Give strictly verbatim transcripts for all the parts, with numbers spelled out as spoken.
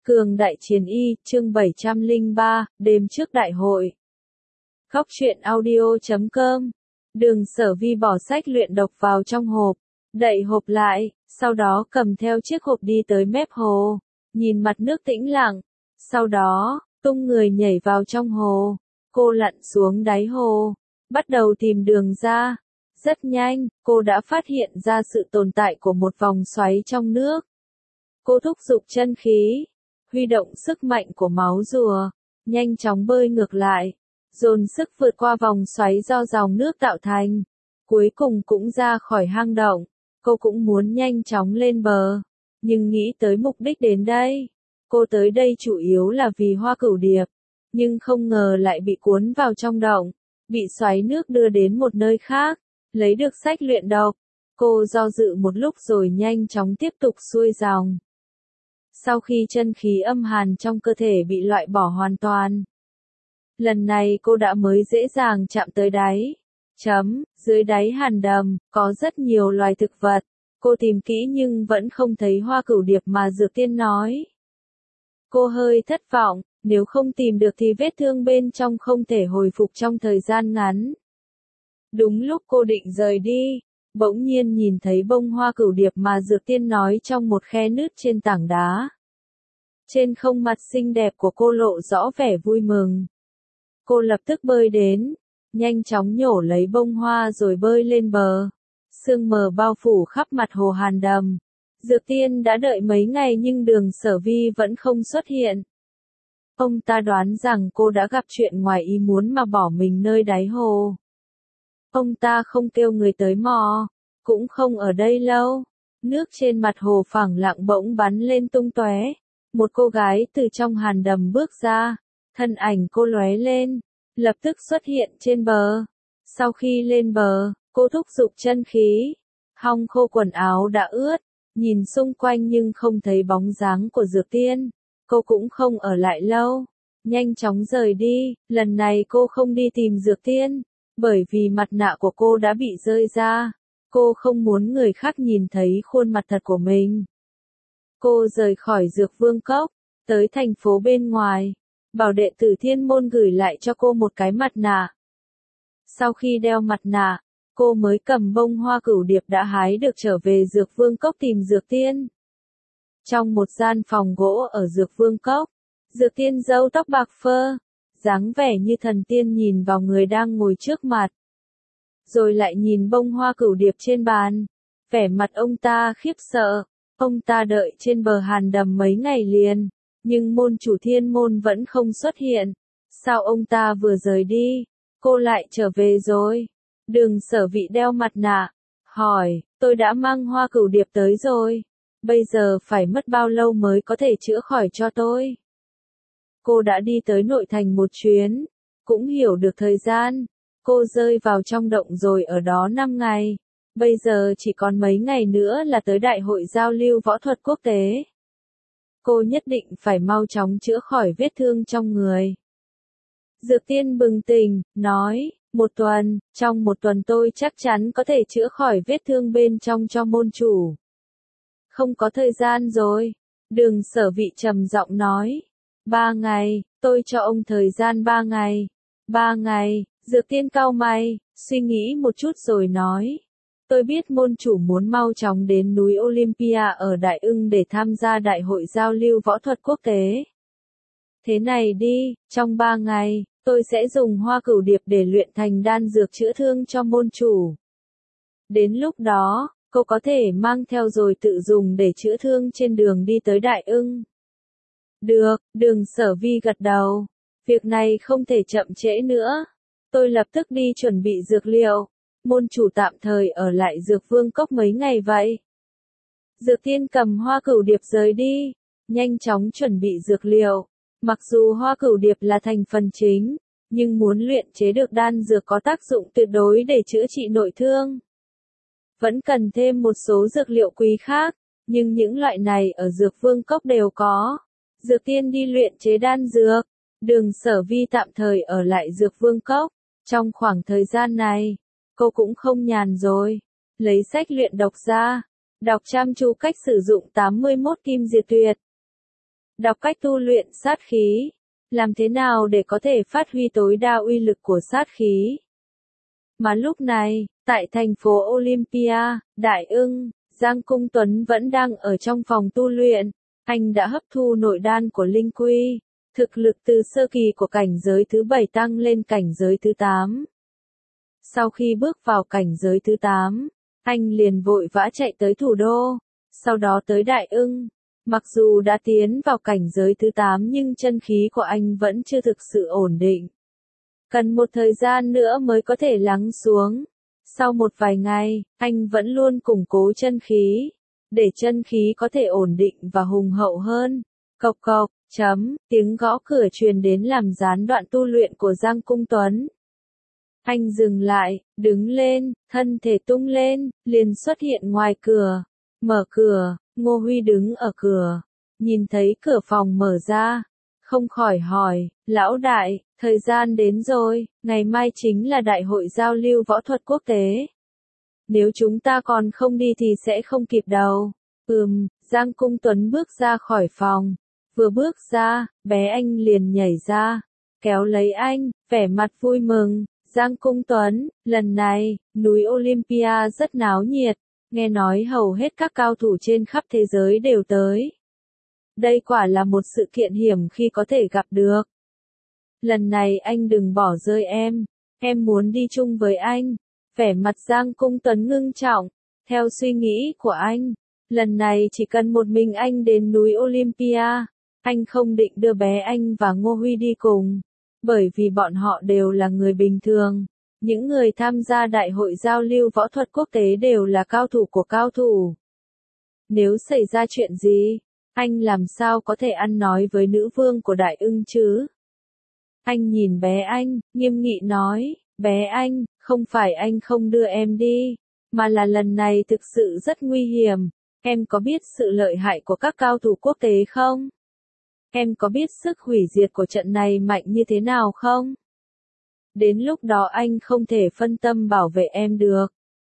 Cường Đại Chiến Y, chương bảy trăm lẻ ba, đêm trước đại hội. Góc truyện audio chấm com. Đường Sở Vi bỏ sách luyện độc vào trong hộp, đậy hộp lại, sau đó cầm theo chiếc hộp đi tới mép hồ, nhìn mặt nước tĩnh lặng, sau đó, tung người nhảy vào trong hồ. Cô lặn xuống đáy hồ, bắt đầu tìm đường ra. Rất nhanh, cô đã phát hiện ra sự tồn tại của một vòng xoáy trong nước. Cô thúc giục chân khí, huy động sức mạnh của máu rùa, nhanh chóng bơi ngược lại, dồn sức vượt qua vòng xoáy do dòng nước tạo thành. Cuối cùng cũng ra khỏi hang động, cô cũng muốn nhanh chóng lên bờ, nhưng nghĩ tới mục đích đến đây. Cô tới đây chủ yếu là vì Hoa Cửu Điệp, nhưng không ngờ lại bị cuốn vào trong động, bị xoáy nước đưa đến một nơi khác, lấy được sách luyện độc. Cô do dự một lúc rồi nhanh chóng tiếp tục xuôi dòng. Sau khi chân khí âm hàn trong cơ thể bị loại bỏ hoàn toàn, lần này cô đã mới dễ dàng chạm tới đáy. Chấm, dưới đáy hàn đầm, có rất nhiều loài thực vật. Cô tìm kỹ nhưng vẫn không thấy Hoa Cửu Điệp mà Dược Tiên nói. Cô hơi thất vọng, nếu không tìm được thì vết thương bên trong không thể hồi phục trong thời gian ngắn. Đúng lúc cô định rời đi, bỗng nhiên nhìn thấy bông Hoa Cửu Điệp mà Dược Tiên nói trong một khe nứt trên tảng đá. Trên khuôn mặt xinh đẹp của cô lộ rõ vẻ vui mừng. Cô lập tức bơi đến, nhanh chóng nhổ lấy bông hoa rồi bơi lên bờ. Sương mờ bao phủ khắp mặt hồ hàn đầm. Dược Tiên đã đợi mấy ngày nhưng Đường Sở Vi vẫn không xuất hiện. Ông ta đoán rằng cô đã gặp chuyện ngoài ý muốn mà bỏ mình nơi đáy hồ. Ông ta không kêu người tới mò, cũng không ở đây lâu. Nước trên mặt hồ phẳng lặng bỗng bắn lên tung tóe. Một cô gái từ trong hàn đầm bước ra, thân ảnh cô lóe lên, lập tức xuất hiện trên bờ. Sau khi lên bờ, cô thúc giục chân khí, hong khô quần áo đã ướt, nhìn xung quanh nhưng không thấy bóng dáng của Dược Tiên. Cô cũng không ở lại lâu, nhanh chóng rời đi. Lần này cô không đi tìm Dược Tiên, bởi vì mặt nạ của cô đã bị rơi ra. Cô không muốn người khác nhìn thấy khuôn mặt thật của mình. Cô rời khỏi Dược Vương Cốc, tới thành phố bên ngoài, bảo đệ tử Thiên Môn gửi lại cho cô một cái mặt nạ. Sau khi đeo mặt nạ, cô mới cầm bông Hoa Cửu Điệp đã hái được trở về Dược Vương Cốc tìm Dược Tiên. Trong một gian phòng gỗ ở Dược Vương Cốc, Dược Tiên râu tóc bạc phơ, dáng vẻ như thần tiên nhìn vào người đang ngồi trước mặt. Rồi lại nhìn bông Hoa Cửu Điệp trên bàn, vẻ mặt ông ta khiếp sợ. Ông ta đợi trên bờ hàn đầm mấy ngày liền, nhưng môn chủ Thiên Môn vẫn không xuất hiện. Sao ông ta vừa rời đi, cô lại trở về rồi? Đường Sở Vi đeo mặt nạ, hỏi, tôi đã mang Hoa Cửu Điệp tới rồi, bây giờ phải mất bao lâu mới có thể chữa khỏi cho tôi? Cô đã đi tới nội thành một chuyến, cũng hiểu được thời gian. Cô rơi vào trong động rồi ở đó năm ngày. Bây giờ chỉ còn mấy ngày nữa là tới Đại hội giao lưu võ thuật quốc tế. Cô nhất định phải mau chóng chữa khỏi vết thương trong người. Dược Tiên bừng tỉnh, nói, một tuần, trong một tuần tôi chắc chắn có thể chữa khỏi vết thương bên trong cho môn chủ. Không có thời gian rồi. Đường Sở Vi trầm giọng nói. Ba ngày, tôi cho ông thời gian ba ngày. Ba ngày, Dược Tiên cau mày, suy nghĩ một chút rồi nói. Tôi biết môn chủ muốn mau chóng đến núi Olympia ở Đại Ưng để tham gia đại hội giao lưu võ thuật quốc tế. Thế này đi, trong ba ngày, tôi sẽ dùng Hoa Cửu Điệp để luyện thành đan dược chữa thương cho môn chủ. Đến lúc đó, cô có thể mang theo rồi tự dùng để chữa thương trên đường đi tới Đại Ưng. Được, Đường Sở Vi gật đầu. Việc này không thể chậm trễ nữa. Tôi lập tức đi chuẩn bị dược liệu. Môn chủ tạm thời ở lại Dược Vương Cốc mấy ngày vậy. Dược Tiên cầm Hoa Cửu Điệp rời đi, nhanh chóng chuẩn bị dược liệu. Mặc dù Hoa Cửu Điệp là thành phần chính, nhưng muốn luyện chế được đan dược có tác dụng tuyệt đối để chữa trị nội thương, vẫn cần thêm một số dược liệu quý khác, nhưng những loại này ở Dược Vương Cốc đều có. Dược Tiên đi luyện chế đan dược, Đường Sở Vi tạm thời ở lại Dược Vương Cốc. Trong khoảng thời gian này, cô cũng không nhàn rồi, lấy sách luyện độc ra, đọc chăm chú cách sử dụng tám mươi mốt kim diệt tuyệt. đọc cách tu luyện sát khí, làm thế nào để có thể phát huy tối đa uy lực của sát khí. Mà lúc này, tại thành phố Olympia, Đại Ưng, Giang Cung Tuấn vẫn đang ở trong phòng tu luyện, anh đã hấp thu nội đan của Linh Quy, thực lực từ sơ kỳ của cảnh giới thứ bảy tăng lên cảnh giới thứ tám. Sau khi bước vào cảnh giới thứ tám, anh liền vội vã chạy tới thủ đô, sau đó tới Đại Ưng. Mặc dù đã tiến vào cảnh giới thứ tám nhưng chân khí của anh vẫn chưa thực sự ổn định. Cần một thời gian nữa mới có thể lắng xuống. Sau một vài ngày, anh vẫn luôn củng cố chân khí, để chân khí có thể ổn định và hùng hậu hơn. Cộc cộc, chấm, tiếng gõ cửa truyền đến làm gián đoạn tu luyện của Giang Cung Tuấn. Anh dừng lại, đứng lên, thân thể tung lên, liền xuất hiện ngoài cửa. Mở cửa, Ngô Huy đứng ở cửa, nhìn thấy cửa phòng mở ra, không khỏi hỏi, lão đại, thời gian đến rồi, ngày mai chính là đại hội giao lưu võ thuật quốc tế. Nếu chúng ta còn không đi thì sẽ không kịp đâu. Ừm, Giang Cung Tuấn bước ra khỏi phòng, vừa bước ra, bé anh liền nhảy ra, kéo lấy anh, vẻ mặt vui mừng. Giang Cung Tuấn, lần này, núi Olympia rất náo nhiệt, nghe nói hầu hết các cao thủ trên khắp thế giới đều tới. Đây quả là một sự kiện hiểm khi có thể gặp được. Lần này anh đừng bỏ rơi em, em muốn đi chung với anh. Vẻ mặt Giang Cung Tuấn ngưng trọng, theo suy nghĩ của anh, lần này chỉ cần một mình anh đến núi Olympia, anh không định đưa bé anh và Ngô Huy đi cùng. Bởi vì bọn họ đều là người bình thường, những người tham gia đại hội giao lưu võ thuật quốc tế đều là cao thủ của cao thủ. Nếu xảy ra chuyện gì, anh làm sao có thể ăn nói với nữ vương của Đại Ưng chứ? Anh nhìn bé anh, nghiêm nghị nói, bé anh, không phải anh không đưa em đi, mà là lần này thực sự rất nguy hiểm, em có biết sự lợi hại của các cao thủ quốc tế không? Em có biết sức hủy diệt của trận này mạnh như thế nào không? Đến lúc đó anh không thể phân tâm bảo vệ em được.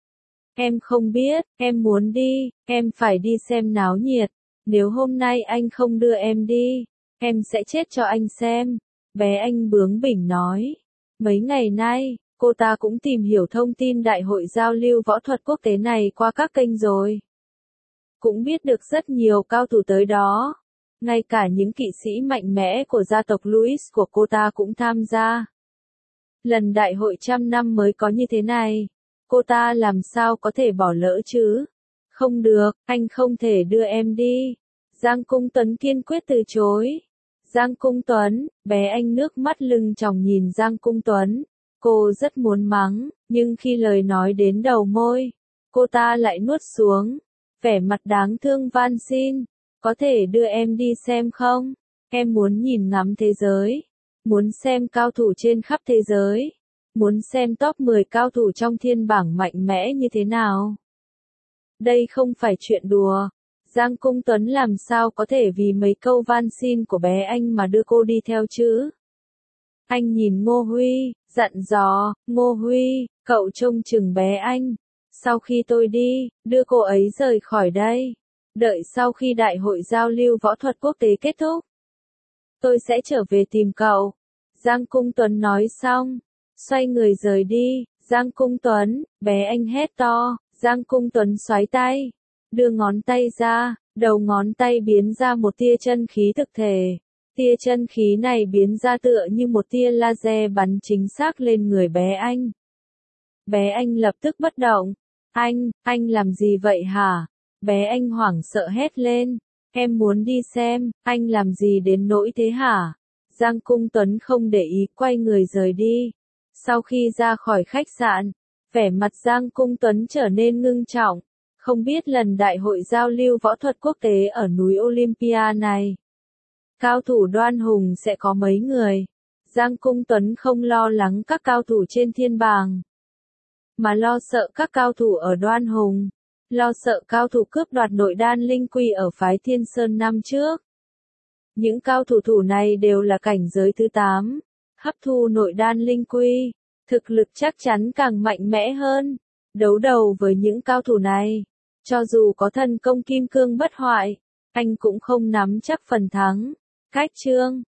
Em không biết, em muốn đi, em phải đi xem náo nhiệt. Nếu hôm nay anh không đưa em đi, em sẽ chết cho anh xem. Bé anh bướng bỉnh nói. Mấy ngày nay, cô ta cũng tìm hiểu thông tin đại hội giao lưu võ thuật quốc tế này qua các kênh rồi. Cũng biết được rất nhiều cao thủ tới đó. Ngay cả những kỵ sĩ mạnh mẽ của gia tộc Louis của cô ta cũng tham gia. Lần đại hội trăm năm mới có như thế này, cô ta làm sao có thể bỏ lỡ chứ? Không được, anh không thể đưa em đi. Giang Cung Tuấn kiên quyết từ chối. Giang Cung Tuấn, bé anh nước mắt lưng tròng nhìn Giang Cung Tuấn. Cô rất muốn mắng, nhưng khi lời nói đến đầu môi, cô ta lại nuốt xuống. Vẻ mặt đáng thương van xin. Có thể đưa em đi xem không? Em muốn nhìn ngắm thế giới. Muốn xem cao thủ trên khắp thế giới. Muốn xem top mười cao thủ trong thiên bảng mạnh mẽ như thế nào. Đây không phải chuyện đùa. Giang Cung Tuấn làm sao có thể vì mấy câu van xin của bé anh mà đưa cô đi theo chứ? Anh nhìn Ngô Huy, dặn dò, Ngô Huy, cậu trông chừng bé anh. Sau khi tôi đi, đưa cô ấy rời khỏi đây. Đợi sau khi đại hội giao lưu võ thuật quốc tế kết thúc, tôi sẽ trở về tìm cậu. Giang Cung Tuấn nói xong, xoay người rời đi. Giang Cung Tuấn, bé anh hét to. Giang Cung Tuấn xoáy tay, đưa ngón tay ra, đầu ngón tay biến ra một tia chân khí thực thể. Tia chân khí này biến ra tựa như một tia laser bắn chính xác lên người bé anh. Bé anh lập tức bất động. Anh, anh làm gì vậy hả? Bé anh hoảng sợ hét lên. Em muốn đi xem, anh làm gì đến nỗi thế hả? Giang Cung Tuấn không để ý quay người rời đi. Sau khi ra khỏi khách sạn, vẻ mặt Giang Cung Tuấn trở nên ngưng trọng. Không biết lần đại hội giao lưu võ thuật quốc tế ở núi Olympia này, cao thủ Đoan Hùng sẽ có mấy người? Giang Cung Tuấn không lo lắng các cao thủ trên thiên bảng, mà lo sợ các cao thủ ở Đoan Hùng. Lo sợ cao thủ cướp đoạt nội đan linh quy ở phái Thiên Sơn năm trước. Những cao thủ thủ này đều là cảnh giới thứ tám, hấp thu nội đan linh quy, thực lực chắc chắn càng mạnh mẽ hơn. Đấu đầu với những cao thủ này, cho dù có thần công kim cương bất hoại, anh cũng không nắm chắc phần thắng. Cách chương